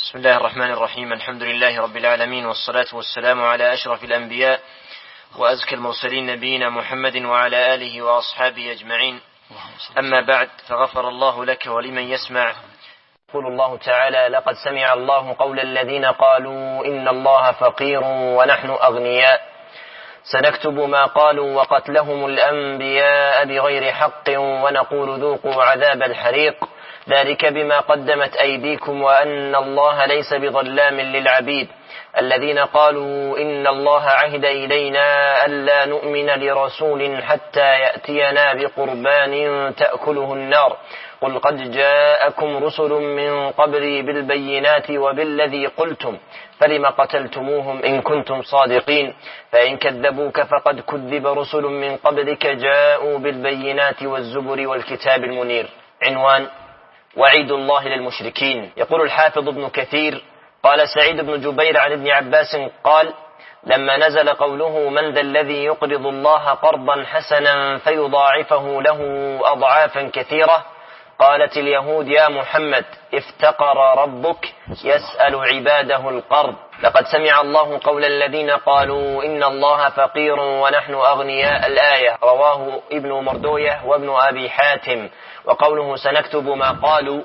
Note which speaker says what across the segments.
Speaker 1: بسم الله الرحمن الرحيم. الحمد لله رب العالمين، والصلاة والسلام على أشرف الأنبياء وأزكى المرسلين نبينا محمد وعلى آله وأصحابه أجمعين. أما بعد، فغفر الله لك ولمن يسمع. يقول الله تعالى: لقد سمع الله قول الذين قالوا إن الله فقير ونحن أغنياء سنكتب ما قالوا وقتلهم الأنبياء بغير حق ونقول ذوقوا عذاب الحريق ذلك بما قدمت أيديكم وأن الله ليس بظلام للعبيد. الذين قالوا إن الله عهد إلينا ألا نؤمن لرسول حتى يأتينا بقربان تأكله النار قل قد جاءكم رسل من قبلي بالبينات وبالذي قلتم فلم قتلتموهم إن كنتم صادقين فإن كذبوك فقد كذب رسل من قبلك جاءوا بالبينات والزبر والكتاب المنير. عنوان: وعيد الله للمشركين. يقول الحافظ ابن كثير: قال سعيد بن جبير عن ابن عباس قال: لما نزل قوله من ذا الذي يقرض الله قرضا حسنا فيضاعفه له أضعافا كثيرة قالت اليهود: يا محمد افتقر ربك يسأل عباده القرض. لقد سمع الله قول الذين قالوا إن الله فقير ونحن أغنياء. الآية رواه ابن مردوية وابن أبي حاتم. وقوله سنكتب ما قالوا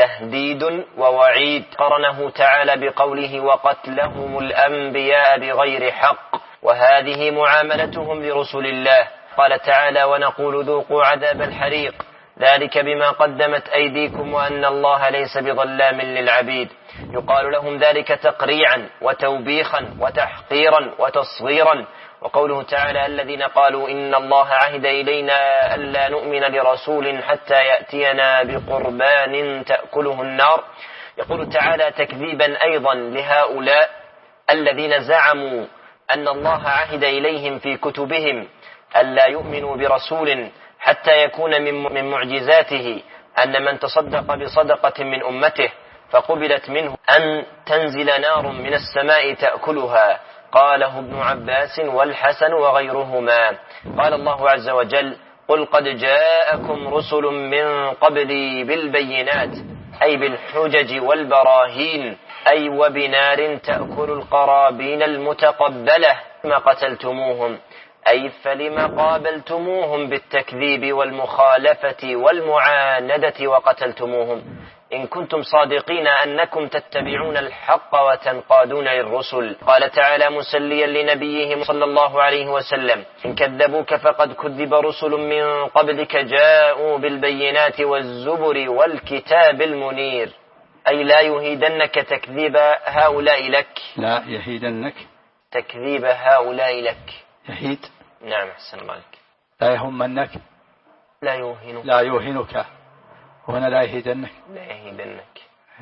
Speaker 1: تهديد ووعيد، قرنه تعالى بقوله وقتلهم الأنبياء بغير حق، وهذه معاملتهم لرسل الله. قال تعالى: ونقول ذوقوا عذاب الحريق ذلك بما قدمت أيديكم وأن الله ليس بظلام للعبيد. يقال لهم ذلك تقريعا وتوبيخا وتحقيرا وتصغيرا. وقوله تعالى: الذين قالوا إن الله عهد إلينا ألا نؤمن لرسول حتى يأتينا بقربان تأكله النار. يقول تعالى تكذيبا أيضا لهؤلاء الذين زعموا أن الله عهد إليهم في كتبهم ألا يؤمنوا برسول حتى يكون من معجزاته أن من تصدق بصدقة من أمته فقبلت منه أن تنزل نار من السماء تأكلها. قاله ابن عباس والحسن وغيرهما. قال الله عز وجل: قل قد جاءكم رسل من قبلي بالبينات، أي بالحجج والبراهين، أي وبنار تأكل القرابين المتقبلة ما قتلتموهم، أي فلم قابلتموهم بالتكذيب والمخالفة والمعاندة وقتلتموهم إن كنتم صادقين أنكم تتبعون الحق وتنقادون للرسل. قال تعالى مسليا لنبيهم صلى الله عليه وسلم: إن كذبوك فقد كذب رسل من قبلك جاءوا بالبينات والزبر والكتاب المنير، أي لا يهيدنك تكذيب هؤلاء لك.
Speaker 2: لا يهيدنك
Speaker 1: تكذيب هؤلاء لك.
Speaker 2: يهيد.
Speaker 1: نعم، أحسن الله عليك.
Speaker 2: لا يهمنك.
Speaker 1: لا يوهنك.
Speaker 2: لا يوهنك. وهنا لا يهيدنك.
Speaker 1: لا يهيدنك.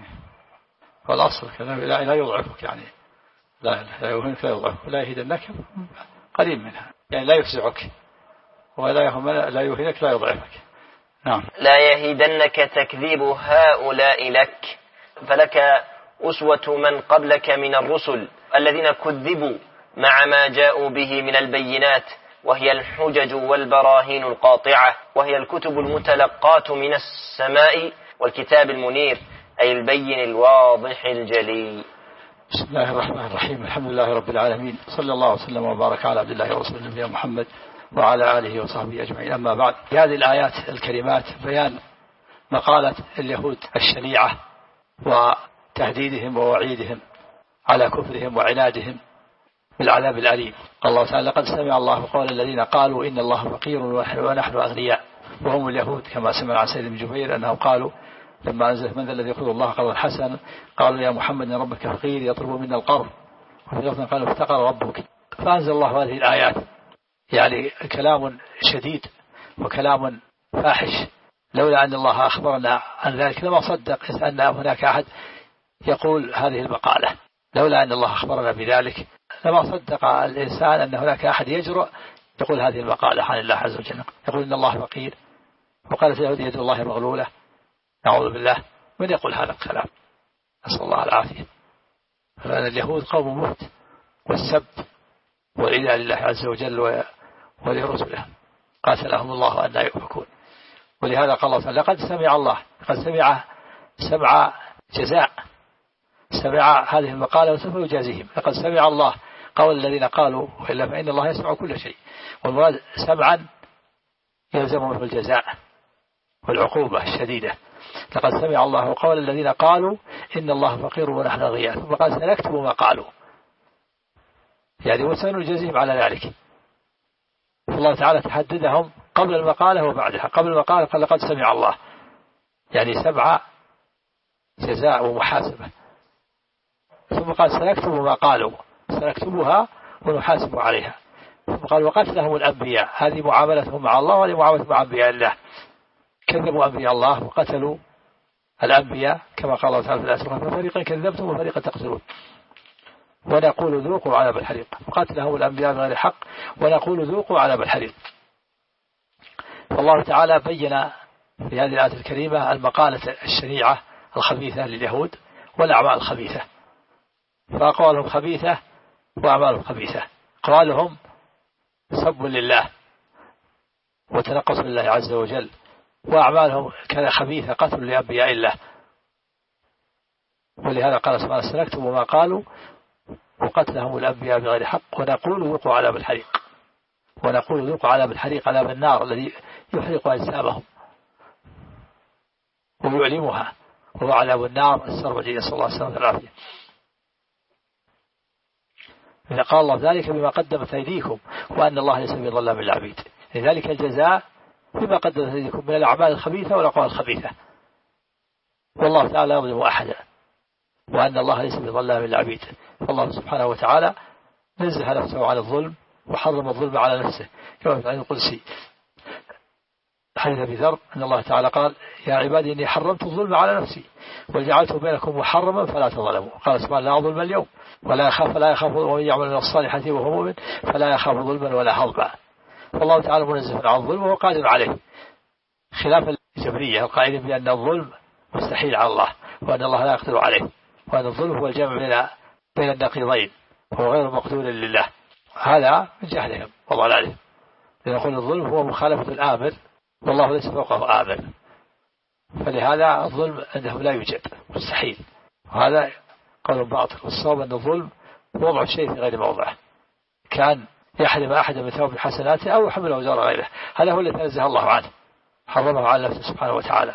Speaker 2: والأصل لا يضعفك، يعني لا يوهنك لا يضعفك، ولا يهيدنك قليل منها، يعني لا يفزعك، ولا يوهنك لا يضعفك. نعم.
Speaker 1: لا يهيدنك تكذيب هؤلاء لك، فلك أسوة من قبلك من الرسل الذين كذبوا مع ما جاءوا به من البينات، وهي الحجج والبراهين القاطعة، وهي الكتب المتلقاة من السماء والكتاب المنير، أي البين الواضح الجلي.
Speaker 2: بسم الله الرحمن الرحيم. الحمد لله رب العالمين، صلى الله وسلم وبارك على عبد الله ورسوله نبينا محمد وعلى آله وصحبه أجمعين. أما بعد، في هذه الآيات الكريمات بيان مقالة اليهود الشنيعة وتهديدهم ووعيدهم على كفرهم وعنادهم بالعذاب الأليم. الله تعالى: لقد سمع الله قول الذين قالوا إن الله فقير ونحن أغنياء، وهم اليهود، كما سمع عن سيد بن جبير أنهم قالوا لما أنزل من ذا الذي يقرض الله قرضا حسنا قالوا يا محمد إن ربك فقير يطلب منا القرض، وفي لفظ قالوا افتقر ربك. فأنزل الله هذه الآيات، يعني كلام شديد وكلام فاحش. لولا أن الله أخبرنا عن ذلك لما صدق أن هناك أحد يقول هذه المقالة. لولا أن الله أخبرنا بذلك لما صدق الإنسان أن هناك أحد يجرؤ يقول هذه المقالة عن الله عز وجل، يقول إن الله فقير، وقالت اليهود يد الله مغلولة. نعوذ بالله، من يقول هذا الكلام؟ نسأل الله العافية. فأن اليهود قوم موت والسب والعياذ لله عز وجل ولرسله، قاتلهم الله أن لا يؤفكون. ولهذا قال الله: لقد سمع الله، قد سمع سمع جزاء سمع هذه المقالة وسوف يجازيهم. لقد سمع الله قول الذين قالوا وإلا فإن الله يسمع كل شيء. والمراد سمعا يلزمهم الجزاء والعقوبة الشديدة. لقد سمع الله قول الذين قالوا إن الله فقير ونحن أغنياء ثم قال سنكتب ما قالوا، يعني وسنجازيهم على ذلك. الله تعالى تحددهم قبل المقالة وبعدها. قبل المقالة قال لقد سمع الله، يعني سمع جزاء ومحاسبة. ثم قال سنكتب ما قالوا، سنكتبها ونحاسب عليها. ثم قال وقتلهم الأنبياء، هذه معاملتهم مع الله وهذه معاملة مع أنبياء الله. كذبوا أنبياء الله وقتلوا الأنبياء كما قال الله تعالى في الآية الأخرى ففريقا كذبتم وفريقا تقتلون ونقول ذوقوا عذاب الحريق. قتلهم الأنبياء بغير حق ونقول ذوقوا عذاب الحريق. فالله تعالى بين في هذه الآية الكريمة المقالة الشنيعة الخبيثة لليهود والأعمال الخبيثة، فأقوالهم خبيثة وأعمالهم خبيثة. أقوالهم سب لله وتنقص لله عز وجل، وأعمالهم كان خبيثة قتل لأنبياء الله. ولهذا قال سبحانه سنكتب ما قالوا وقتلهم الأنبياء بغير حق ونقول ذوقوا عذاب الحريق. ونقول ذوقوا عذاب الحريق، عذاب النار الذي يحرق أجسامهم ويعلمها، وهو عذاب النار السرمدي، نسأل الله السلامة والعافية. إذا قال الله ذلك بما قدمت أيديكم وأن الله ليس بظلام للعبيد، لذلك الجزاء بما قدمت أيديكم من الأعمال الخبيثة والأقوال الخبيثة. والله تعالى يظلم أحدا وأن الله ليس بظلام للعبيد. فالله سبحانه وتعالى نزه نفسه عن الظلم وحرم الظلم على نفسه كما في الحديث القدسي حديث أبي ذر أن الله تعالى قال يا عبادي إني حرمت الظلم على نفسي وجعلته بينكم محرما فلا تظلموا. قال سبحانه لا ظلم اليوم ولا يخاف ومن يعمل من الصالحات وهو مؤمن فلا يخاف ظلما ولا حظما. فالله تعالى منزه عن الظلم وهو قادر عليه، خلاف الجبرية القائلين بأن الظلم مستحيل على الله وأن الله لا يقدر عليه، وأن الظلم هو الجمع بين النقيضين وهو غير مقدور لله. هذا من جهلهم وضلالهم، لنقول الظلم هو مخالفة الآمر والله ليس فوقه آمر، فلهذا الظلم عندهم لا يوجد مستحيل. وهذا قول باطل. والصواب أن الظلم وضع الشيء في غير موضعه، كان يحرم أحدا من ثواب حسناته أو يحمل أوزار غيره، هذا هو الذي تنزه الله عنه، حرمه على نفسه سبحانه وتعالى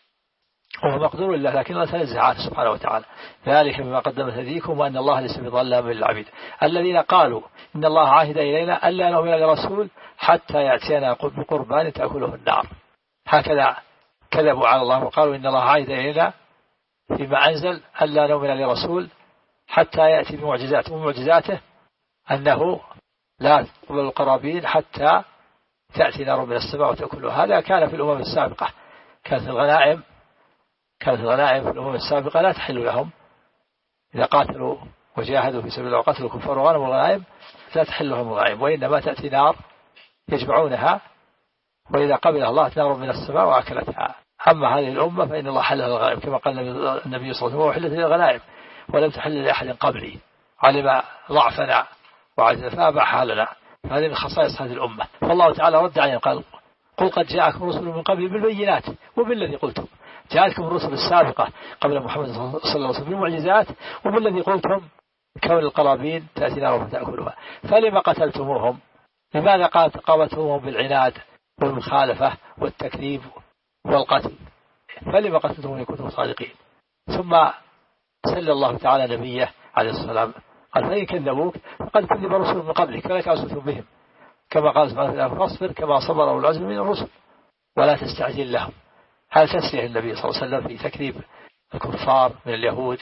Speaker 2: وهو مقدور لله، لكن الله تنزه عنه سبحانه وتعالى. ذلك بما قدمت أيديكم وأن الله ليس بظلام للعبيد. الذين قالوا إن الله عهد إلينا ألا نؤمن لرسول حتى يأتينا بقربان تأكله النار. هكذا كذبوا على الله وقالوا إن الله عهد إلينا فيما أنزل ألا نؤمن لرسول حتى يأتي بمعجزاته، ومعجزاته أنه لا تقبل القرابين حتى تأتي نار من السماء وتأكله. هذا كان في الأمم السابقة، كانت الغنائم في الأمم السابقة لا تحل لهم إذا قاتلوا وجاهدوا في سبيل الله وقتلوا كفار وغنموا الغنائم لا تحل لهم الغنائم، وإنما تأتي نار يجمعونها وإذا قبل الله نار من السماء وأكلتها. أما هذه الأمة فإن الله حلها الغنائم كما قال النبي صلى الله عليه وسلم وحلت للغنائم ولم تحل لأحد قبلي، علم ضعفنا وعجزنا فأباحها لنا. هذه من خصائص هذه الأمة. فالله تعالى رد عليهم قال قل قد جاءكم رسل من قبل بالبينات وبالذي قلتم. جاءتكم الرسل السابقة قبل محمد صلى الله عليه وسلم بالمعجزات وبالذي قلتم كون القرابين تأتي نار فتأكلها. فلما قتلتموهم؟ لماذا قاومتموهم بالعناد والمخالفة والتكذيب والقتل؟ فلما قتلتموهم إن كنتم صادقين؟ ثم سل الله تعالى نبيه عليه الصلاة والسلام قال فإن كذبوك فقد كذب رسل من قبلك فلك أسوة بهم كما قال سبحانه فاصبر كما صبر أولو العزم من الرسل ولا تستعجل لهم. هذا تسليه النبي صلى الله عليه وسلم في تكذيب الكفار من اليهود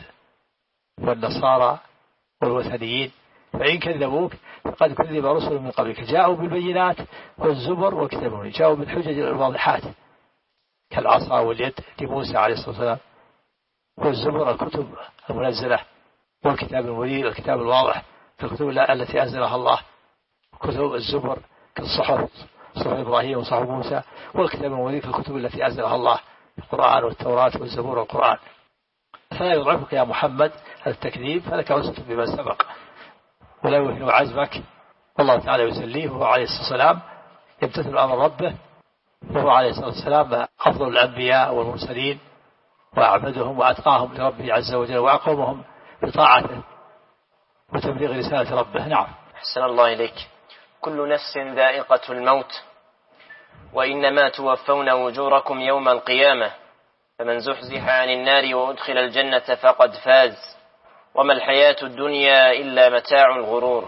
Speaker 2: والنصارى والوثنيين. فإن كذبوك فقد كذب رسل من قبلك جاءوا بالبينات والزبر والكتاب المنير، جاءوا بالحجج الواضحات كالعصا واليد لموسى عليه الصلاة والسلام، والزبر الكتب المنزلة، والكتاب المنير الكتاب الواضح الكتب التي أنزلها الله، كتب الزبر كالصحف صحف إبراهيم وصحف موسى، والكتاب المنير الكتب التي أنزلها الله القرآن والتوراة والزبور والقرآن. فلا يضعفك يا محمد هذا التكذيب، فلك أسوة بما سبق ولا يوهن عزمك. والله تعالى يسليه وهو عليه الصلاة والسلام يمتثل أمر ربه، وهو عليه الصلاة والسلام أفضل الأنبياء والمرسلين وأعبدهم وأتقاهم لربه عز وجل وأقومهم بطاعته وتبليغ رسالة ربه. نعم.
Speaker 1: أحسن الله إليك. كل نفس ذائقة الموت وإنما توفون أجوركم يوم القيامة فمن زحزح عن النار وأدخل الجنة فقد فاز وما الحياة الدنيا إلا متاع الغرور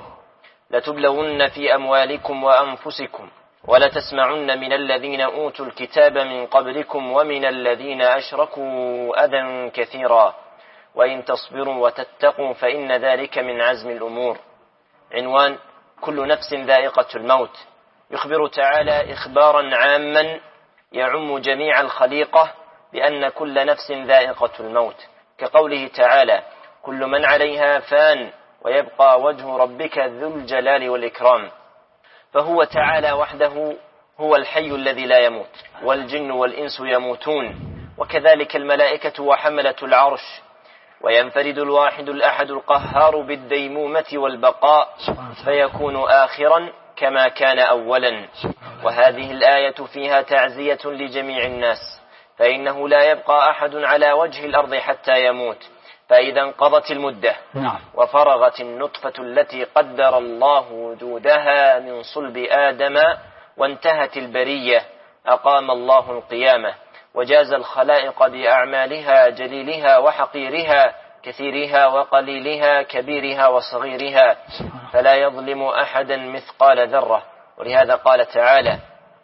Speaker 1: لتبلون في أموالكم وأنفسكم ولتسمعن من الذين أوتوا الكتاب من قبلكم ومن الذين أشركوا أذى كثيرا وإن تصبروا وتتقوا فإن ذلك من عزم الأمور. عنوان: كل نفس ذائقة الموت. يخبر تعالى إخبارا عاما يعم جميع الخليقة بأن كل نفس ذائقة الموت، كقوله تعالى: كل من عليها فان ويبقى وجه ربك ذو الجلال والإكرام. فهو تعالى وحده هو الحي الذي لا يموت، والجن والإنس يموتون، وكذلك الملائكة وحملة العرش، وينفرد الواحد الأحد القهار بالديمومة والبقاء فيكون آخرا كما كان أولا. وهذه الآية فيها تعزية لجميع الناس، فإنه لا يبقى أحد على وجه الأرض حتى يموت، فإذا انقضت المدة وفرغت النطفة التي قدر الله وجودها من صلب آدم وانتهت البرية أقام الله القيامة وجاز الخلائق بأعمالها جليلها وحقيرها كثيرها وقليلها كبيرها وصغيرها فلا يظلم أحدا مثقال ذرة. ولهذا قال تعالى: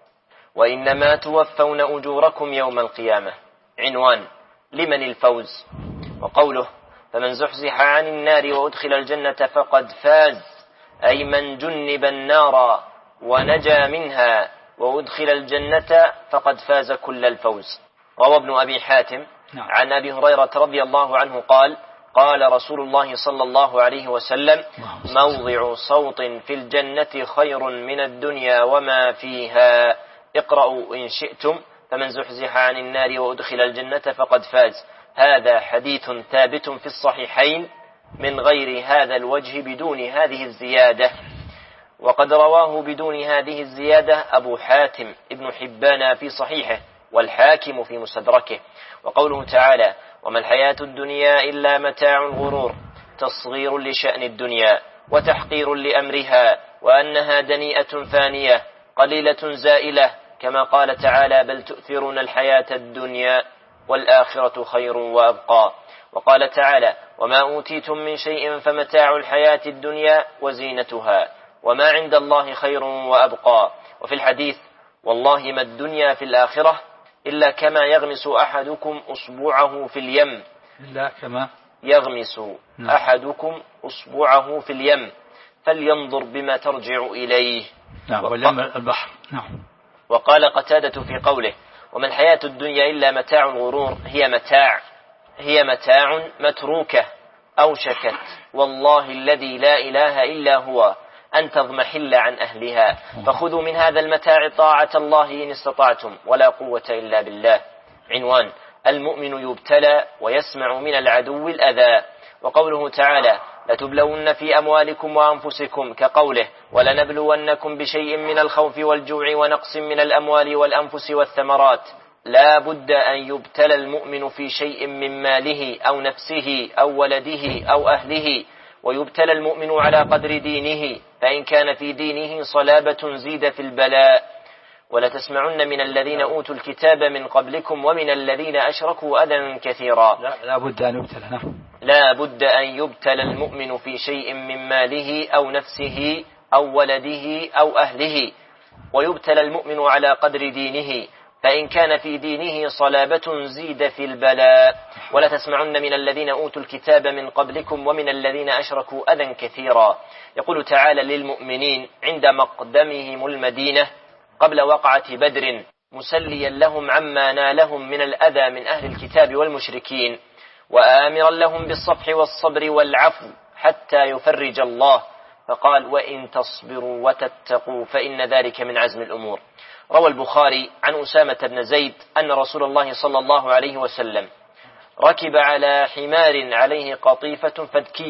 Speaker 1: وإنما توفون أجوركم يوم القيامة. عنوان: لمن الفوز؟ وقوله: فمن زحزح عن النار وأدخل الجنة فقد فاز، أي من جنب النار ونجا منها وأدخل الجنة فقد فاز كل الفوز. روى ابن أبي حاتم عن أبي هريرة رضي الله عنه قال: قال رسول الله صلى الله عليه وسلم: موضع صوت في الجنة خير من الدنيا وما فيها، اقرأوا إن شئتم فمن زحزح عن النار وأدخل الجنة فقد فاز. هذا حديث ثابت في الصحيحين من غير هذا الوجه بدون هذه الزيادة، وقد رواه بدون هذه الزيادة أبو حاتم ابن حبان في صحيحه والحاكم في مستدركه. وقوله تعالى: وما الحياة الدنيا إلا متاع الغرور، تصغير لشأن الدنيا وتحقير لأمرها، وأنها دنيئة فانية قليلة زائلة، كما قال تعالى: بل تؤثرون الحياة الدنيا والآخرة خير وأبقى. وقال تعالى: وما أوتيتم من شيء فمتاع الحياة الدنيا وزينتها وما عند الله خير وأبقى. وفي الحديث: والله ما الدنيا في الآخرة إلا كما يغمس أحدكم أصبعه في اليم،
Speaker 2: إلا كما
Speaker 1: يغمس أحدكم أصبعه في اليم فلينظر بما ترجع إليه.
Speaker 2: واليم البحر.
Speaker 1: وقال قتادة في قوله: وما الحياة الدنيا إلا متاع الغرور، هي متاع متروكة أوشكت والله الذي لا إله إلا هو أن تضمحل عن أهلها، فخذوا من هذا المتاع طاعة الله إن استطعتم ولا قوة إلا بالله. عنوان: المؤمن يبتلى ويسمع من العدو الأذى. وقوله تعالى: لتبلون في أموالكم وأنفسكم، كقوله: ولنبلونكم بشيء من الخوف والجوع ونقص من الأموال والأنفس والثمرات. لا بد أن يبتلى المؤمن في شيء من ماله أو نفسه أو ولده أو أهله، ويبتلى المؤمن على قدر دينه، فإن كان في دينه صلابة زيد في البلاء. ولتسمعن من الذين أوتوا الكتاب من قبلكم ومن الذين أشركوا أذى كثيرا. لا بد أن يبتلى المؤمن في شيء من ماله أو نفسه أو ولده أو أهله، ويبتلى المؤمن على قدر دينه، فإن كان في دينه صلابة زيد في البلاء. ولتسمعن من الذين أوتوا الكتاب من قبلكم ومن الذين أشركوا أذى كثيرا. يقول تعالى للمؤمنين عند مقدمهم المدينة قبل وقعة بدر، مسليا لهم عما نالهم من الأذى من أهل الكتاب والمشركين، وآمرا لهم بالصفح والصبر والعفو حتى يفرج الله، فقال: وإن تصبروا وتتقوا فإن ذلك من عزم الأمور. روى البخاري عن أسامة بن زيد أن رسول الله صلى الله عليه وسلم ركب على حمار عليه قطيفة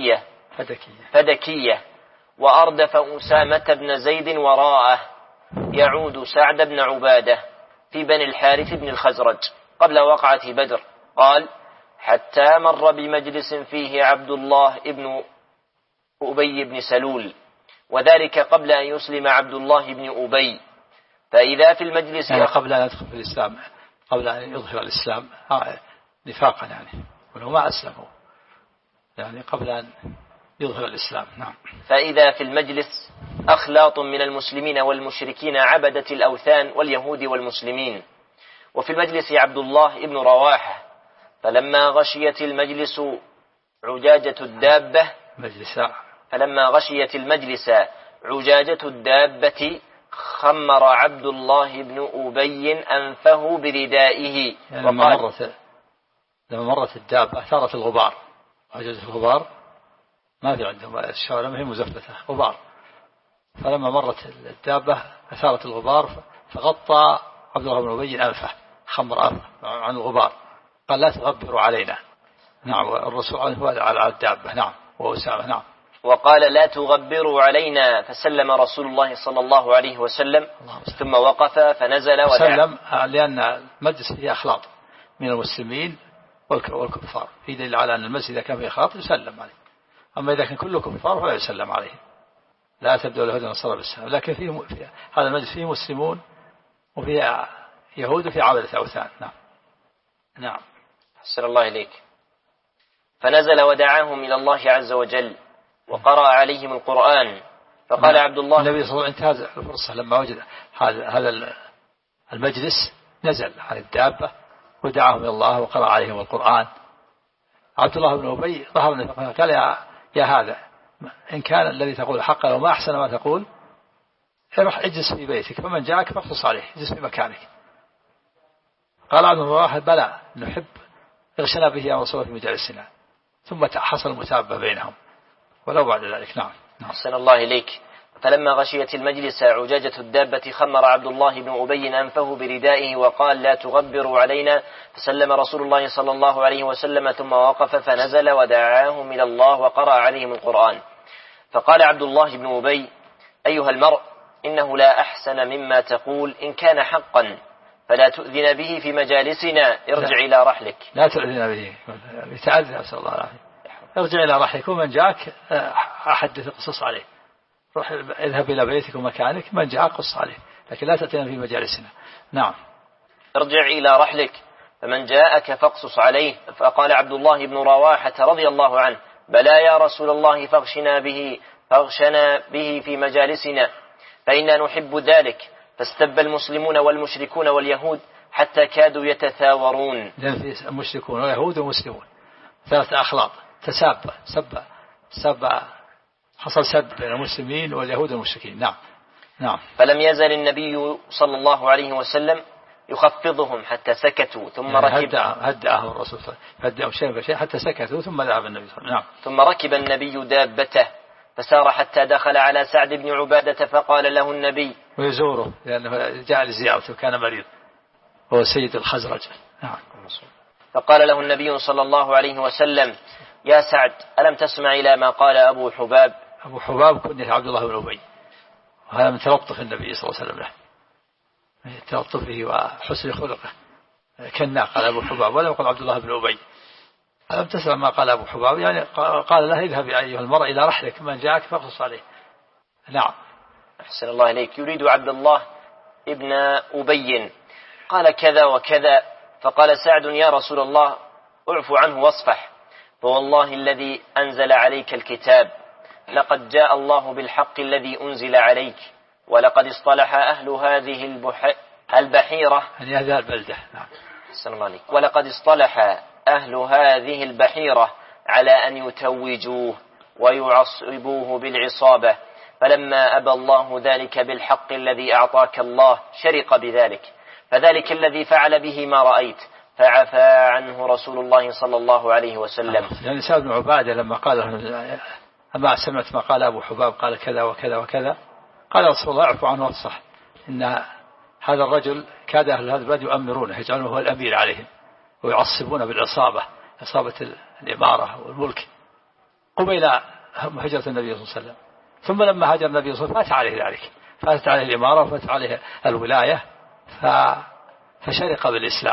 Speaker 1: فدكية وأردف أسامة بن زيد وراءه يعود سعد بن عبادة في بني الحارث بن الخزرج قبل وقعة بدر. قال: حتى مر بمجلس فيه عبد الله ابن أبي بن سلول، وذلك قبل أن يسلم عبد الله بن أبي، فإذا في المجلس
Speaker 2: يعني قبل أن يدخل في الإسلام، قبل أن يظهر الإسلام نفاقا يعني، ولو ما أسلموا يعني قبل أن يظهر الإسلام. نعم.
Speaker 1: فإذا في المجلس أخلاط من المسلمين والمشركين عبدة الأوثان واليهود والمسلمين، وفي المجلس عبد الله ابن رواحة، فلما غشيت المجلس عجاجة الدابة خمر عبد الله بن أبي أنفه بردائه.
Speaker 2: يعني لما مرت الدابة أثارت الغبار، عجاجة الغبار ما في عندهم الشوارع، ما هي مزفتة غبار، فلما مرت الدابة أثارت الغبار فغطى عبد الله بن أبي أنفه، خمر أنفه عن الغبار، قال لا تغبروا علينا. نعم. والرسول هو على الدابة. نعم. وأسامة. نعم.
Speaker 1: وقال لا تغبروا علينا، فسلم رسول الله صلى الله عليه وسلم ثم وقف فنزل
Speaker 2: وسلم، لأن المجلس فيه أخلاط من المسلمين والكفار، في دليل على أن المسجد إذا كان فيه أخلاط يسلم عليه، أما إذا كان كله كفار فلا يسلم عليه، لا تبدأ اليهود والنصارى بالسلام. لكن فيه هذا المجلس فيه مسلمون وفيه يهود وفيه عبدة أوثان. نعم. نعم.
Speaker 1: أحسن الله إليك. فنزل ودعاهم إلى الله عز وجل وقرأ عليهم القرآن، فقال عبد الله
Speaker 2: النبي صلى الله عليه وسلم انتهز الفرصة لما وجد هذا المجلس، نزل على الدابة ودعاهم إلى الله وقرأ عليهم القرآن. عبد الله بن أبي ظهر النفاق، قال يا هذا إن كان الذي تقول حقا وما أحسن ما تقول، اروح اجلس في بيتك، فمن جاءك فاقصص عليه، اجلس في مكانك. قال عبد الله بلى نحب اغشنا به يا رسول في مجالسنا، ثم حصل المتابة بينهم ولو بعد ذلك. نعم.
Speaker 1: أحسن الله إليك. فلما غشيت المجلس عجاجة الدابة خمر عبد الله بن أبي أنفه بردائه وقال لا تغبروا علينا، فسلم رسول الله صلى الله عليه وسلم ثم وقف فنزل ودعاهم إلى الله وقرأ عليهم القرآن. فقال عبد الله بن أبي أيها المرء إنه لا أحسن مما تقول، إن كان حقا فلا تؤذن به في مجالسنا، ارجع إلى رحلك.
Speaker 2: لا تؤذن به، يتعذى، أسأل الله العافية. ارجع إلى رحلك، ومن جاءك أحدث قصص عليه، روح اذهب إلى بيتك ومكانك، من جاء قص عليه، لكن لا تأتينا في مجالسنا. نعم.
Speaker 1: ارجع إلى رحلك فمن جاءك فاقصص عليه. فقال عبد الله بن رواحة رضي الله عنه بلى يا رسول الله فاغشنا به في مجالسنا، فإنا نحب ذلك. فاستب المسلمون والمشركون واليهود حتى كادوا يتثاورون.
Speaker 2: المشركون واليهود ومسلمون ثلاثة أخلاط سب حصل سب بين المسلمين واليهود والمشركين. نعم. نعم.
Speaker 1: فلم يزل النبي صلى الله عليه وسلم يخفضهم حتى سكتوا، ثم
Speaker 2: هدأهم الرسول هدأهم شيء بشيء حتى سكتوا، ثم ذهب النبي صلى الله عليه وسلم. نعم.
Speaker 1: ثم ركب النبي دابته فسار حتى دخل على سعد بن عبادة فقال له النبي،
Speaker 2: ويزوره لأنه جاء لزيارته وكان مريض، هو سيد الخزرج. نعم.
Speaker 1: فقال له النبي صلى الله عليه وسلم يا سعد ألم تسمع إلى ما قال أبو حباب؟
Speaker 2: أبو حباب كنية عبد الله بن أبي، وهذا من تلطف النبي صلى الله عليه وسلم له، تلطفه وحسن خلقه، كنا قال أبو حباب ولم يقل عبد الله بن أبي. ألم تسمع ما قال أبو حباب، يعني قال له اذهب أيها المرء إلى رحلك، من جاءك فاقصص عليه. نعم.
Speaker 1: أحسن الله إليك. يريد عبد الله ابن أبي قال كذا وكذا، فقال سعد يا رسول الله اعف عنه واصفح، فوالله الذي أنزل عليك الكتاب لقد جاء الله بالحق الذي أنزل عليك، ولقد اصطلح أهل هذه البحيرة،
Speaker 2: يعني هذه البلدة. نعم.
Speaker 1: أحسن الله عليك. ولقد اصطلح أهل هذه البحيرة على أن يتوجوه ويعصبوه بالعصابة، فلما أبى الله ذلك بالحق الذي أعطاك الله شرق بذلك، فذلك الذي فعل به ما رأيت، فعفى عنه رسول الله صلى الله عليه وسلم.
Speaker 2: يعني سعد بن عبادة لما قال أما سمعت ما قال أبو حباب قال كذا وكذا وكذا، قال رسول الله اعفو عنه واصفح، إن هذا الرجل كاد أهل هذا البلد يؤمرونه، يجعلونه هو الأمير عليهم، ويعصبون بالعصابة، عصابة الإمارة والملك، قبيل هجرة النبي صلى الله عليه وسلم. ثم لما هاجر النبي صلى الله عليه وسلم فات عليه ذلك، فاتت عليه الإمارة وفات عليه الولاية، فشرق بالإسلام،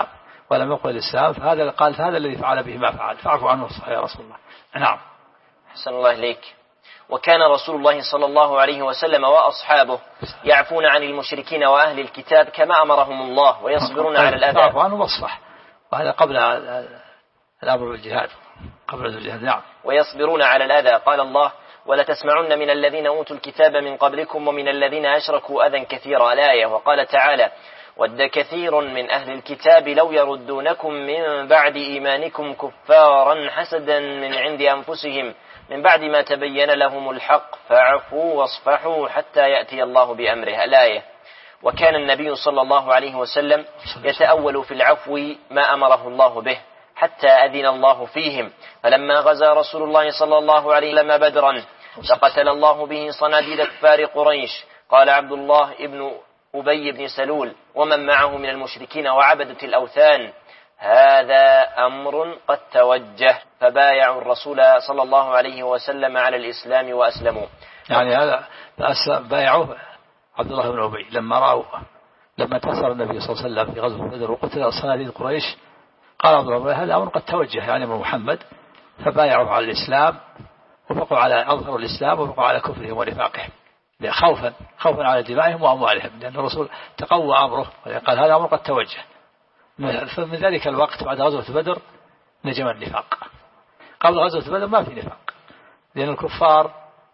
Speaker 2: ولم يقبل الإسلام، فهذا قال هذا الذي فعل به ما فعل، فاعفوا عنه يا رسول الله. نعم.
Speaker 1: أحسن الله إليك. وكان رسول الله صلى الله عليه وسلم وأصحابه يعفون عن المشركين وأهل الكتاب كما أمرهم الله ويصبرون على الأذى.
Speaker 2: فاعفوا عنه واصفح، وهذا قبل الأمر بالجهاد، قبل الجهاد. نعم.
Speaker 1: ويصبرون على الأذى. قال الله: ولتسمعن من الذين أوتوا الكتاب من قبلكم ومن الذين أشركوا أذى كثيرا، الآية. وقال تعالى: ود كثير من أهل الكتاب لو يردونكم من بعد إيمانكم كفارا حسدا من عند أنفسهم من بعد ما تبين لهم الحق فاعفوا واصفحوا حتى يأتي الله بأمره، الآية. وكان النبي صلى الله عليه وسلم يتأول في العفو ما أمره الله به حتى أذن الله فيهم. فلما غزا رسول الله صلى الله عليه وسلم بدرا فقتل الله به صناديد كفار قريش، قال عبد الله ابن أبي بن سلول ومن معه من المشركين وعبدة الأوثان: هذا أمر قد توجه. فبايعوا الرسول صلى الله عليه وسلم على الإسلام وأسلموا.
Speaker 2: يعني هذا بايعوه عبد الله بن أبي لما انتصر النبي صلى الله عليه وسلم في غزوة بدر وقتل صناديد قريش، قال عبد الله بن أبي: هذا أمر قد توجه، يعني من محمد. فبايعوا على الإسلام وبقوا على أظهروا الإسلام وبقوا على كفرهم ونفاقهم خوفا على دمائهم وأموالهم، لأن الرسول تقوى أمره قال هذا أمر قد توجه. من ذلك الوقت بعد غزوة بدر نجم النفاق. قبل غزوة بدر ما في نفاق، لأن كفار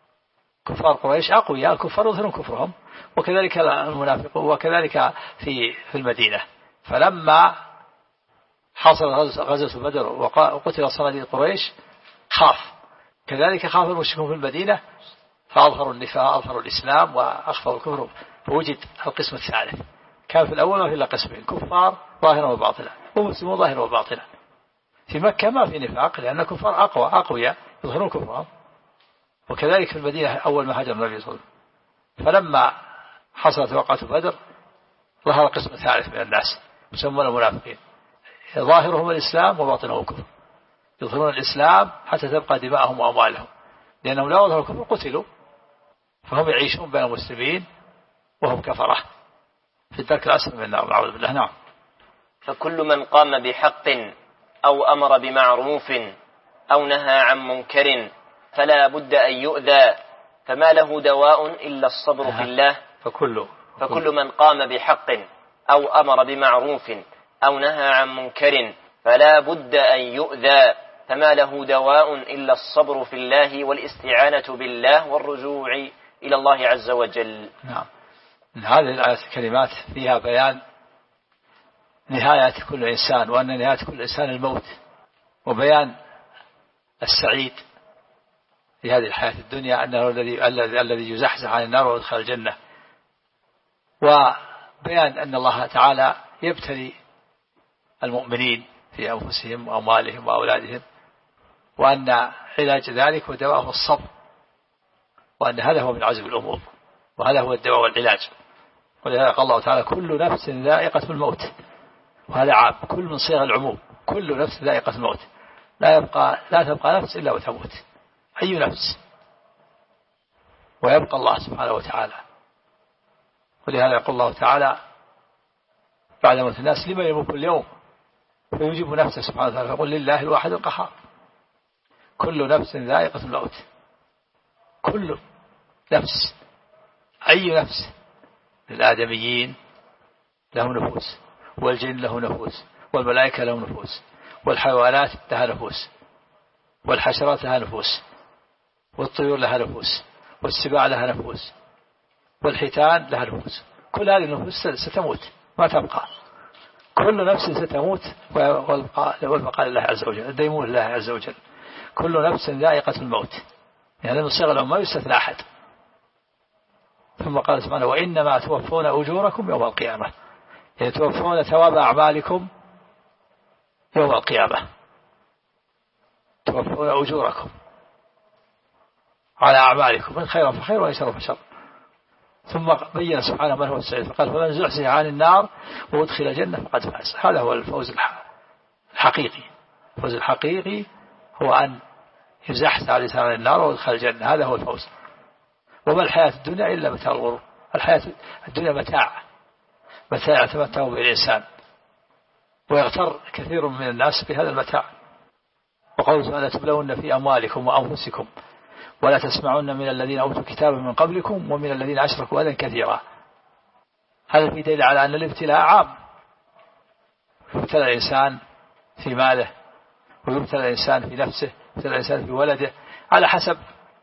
Speaker 2: قريش أقوياء، الكفار يظهرون كفرهم، وكذلك المنافقون، وكذلك في المدينة. فلما حصل غزوة بدر وقتل صناديد قريش كذلك خاف المشركون في المدينة، فأظهروا النفاق، أظهروا الإسلام وأخفوا الكفر، فوجد القسم الثالث. كان في الأول ما في إلا قسمين: كفار ظاهرا وباطنا، ومسلمون ظاهرا وباطنا. في مكة ما في نفاق، لأن الكفار أقوياء يظهرون كفرهم، وكذلك في المدينة أول ما هاجر النبي صلى الله عليه وسلم. فلما حصلت وقعة بدر ظهر القسم الثالث من الناس يسمون المنافقين، ظاهرهم الإسلام وباطنهم الكفر، يظهرون الإسلام حتى تبقى دماءهم وأموالهم، لأنهم لا يظهروا الكفر قتلوا، فهم يعيشون بين المسلمين وهم كفرة في الدرك الأسفل من النار، نعوذ بالله. نعم.
Speaker 1: فكل من قام بحق أو أمر بمعروف أو نهى عن منكر فلا بد أن يؤذى، فما له دواء إلا الصبر في الله. فكل من قام بحق أو أمر بمعروف أو نهى عن منكر فلا بد أن يؤذى، فما له دواء إلا الصبر في الله والاستعانة بالله والرجوع إلى الله عز وجل.
Speaker 2: نعم. هذه الآيات الكلمات فيها بيان نهاية كل إنسان، وأن نهاية كل إنسان الموت، وبيان السعيد في هذه الحياة الدنيا أنه الذي يزحزح عن النار ويدخل الجنة، وبيان أن الله تعالى يبتلي المؤمنين في أنفسهم وأموالهم وأولادهم، وأن علاج ذلك ودواءه الصبر، وأن هذا هو من عزم الأمور، وهذا هو الدواء والعلاج. ولذلك قال الله تعالى: كل نفس ذائقة الموت، وهذا عام، كل من صيغ العموم، كل نفس ذائقة الموت، لا تبقى نفس إلا وتموت، أي نفس، ويبقى الله سبحانه وتعالى. ولهذا يقول الله تعالى بعد موت الناس: لمن يملك اليوم؟ فيجيب نفسه سبحانه وتعالى فيقول: لله الواحد القهار. كل نفس ذائقة الموت، كل نفس، أي نفس، الآدميين له نفوس، والجن له نفوس، والملائكة له نفوس، والحيوانات لها نفوس، والحشرات لها نفوس، والطيور لها نفوس، والسباع لها نفوس، والحيتان لها نفوس. كل هذه النفوس ستموت ما تبقى، كل نفس ستموت، والبقاء لله عز وجل، الديمون لله عز وجل. كل نفس ذائقة الموت، يعني من صيغ العموم ما يستثنى أحد. ثم قال سبحانه: وإنما توفون أجوركم يوم القيامة، يعني توفون ثواب أعمالكم يوم القيامة، توفون أجوركم على أعمالكم، من خير فخير وإن شر فشر. ثم بين سبحانه من هو السعيد، فقال: فمن زحزح عن النار وادخل الجنة فقد فاز. هذا هو الفوز الحقيقي. الفوز الحقيقي هو أن يزحزح عن النار وادخل الجنة، هذا هو الفوز. وما الحياة الدنيا إلا متاع الغرور. الحياة الدنيا متاع يتمتع به الإنسان، ويغتر كثير من الناس بهذا المتاع. وقوله تعالى تبلون في أموالكم وأنفسكم ولا تسمعون من الذين أوتوا الكتاب من قبلكم ومن الذين أشركوا أذى كثيرا. هذا في دليل على أن الابتلاء عام، يبتلى الإنسان في ماله ويبتلى الإنسان في نفسه يبتلى الإنسان في ولده على حسب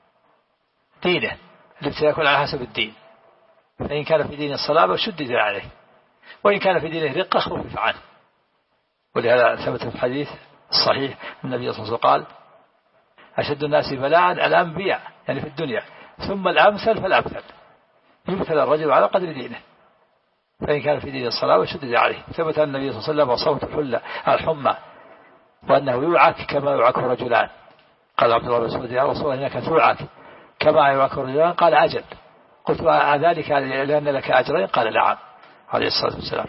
Speaker 2: دينه. الابتلاء يكون على حسب الدين، فإن كان في دين الصلابة شدد عليه، وإن كان في دينه رقة خفف عنه. ولهذا ثبت في الحديث الصحيح النبي صلى الله عليه وسلم قال أشد الناس بلاء الأنبياء، يعني في الدنيا، ثم الأمثل فالأمثل، يبتلى الرجل على قدر دينه، فإن كان في دين الصلاة شدد عليه. ثبت أن النبي صلى الله عليه وسلم وصوت الحمى وأنه يوعك كما يوعك رجلان. قال عبد الله بن مسعود يا رسول الله إنك توعك كما يوعك رجلان؟ قال أجل. قلت ذلك لأن لك أجرين؟ قال نعم عليه الصلاة والسلام.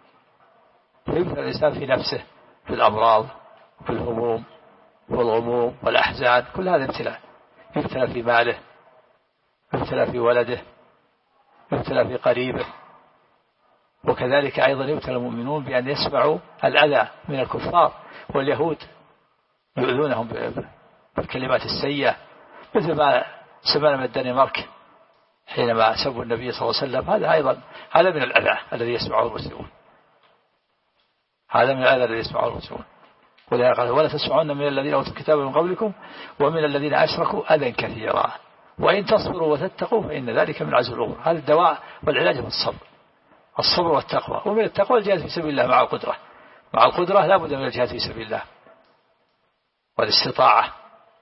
Speaker 2: فيبتلى الإنسان في نفسه، في الأمراض في الهموم والغموم والأحزان، كل هذا ابتلاء. يبتلى في ماله، يبتلى في ولده، يبتلى في قريبه. وكذلك أيضا يبتلى المؤمنون بأن يسمعوا الأذى من الكفار واليهود، يؤذونهم بالكلمات السيئة، مثل ما سمعنا من الدنمارك حينما سبوا النبي صلى الله عليه وسلم. هذا أيضا هذا من الأذى الذي يسمعه المسلمون، هذا من الأذى الذي يسمعه المسلمون. ولا تسمعون من الذين أوتوا الكتاب من قبلكم ومن الذين أشركوا أذى كثيرا وإن تصبروا وتتقوا فإن ذلك من عزم الأمور. هذا الدواء والعلاج في الصبر والتقوى. ومن التقوى الجهاد في سبيل الله مع القدرة لا بد من الجهاد في سبيل الله والاستطاعة.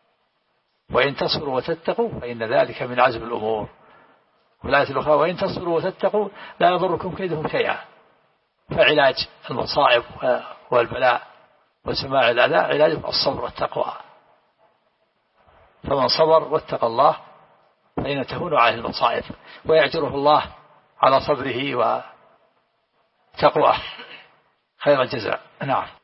Speaker 2: وإن تصبروا وتتقوا فإن ذلك من عزم الأمور. والآية الأخرى وإن تصبروا وتتقوا لا يضركم كيدهم شيئا. فعلاج المصائب والبلاء وسماع الأذى علاج الصبر والتقوى. فمن صبر واتقى الله فإن تهون عليه المصائب ويأجره الله على صبره وتقواه خير الجزاء. نعم.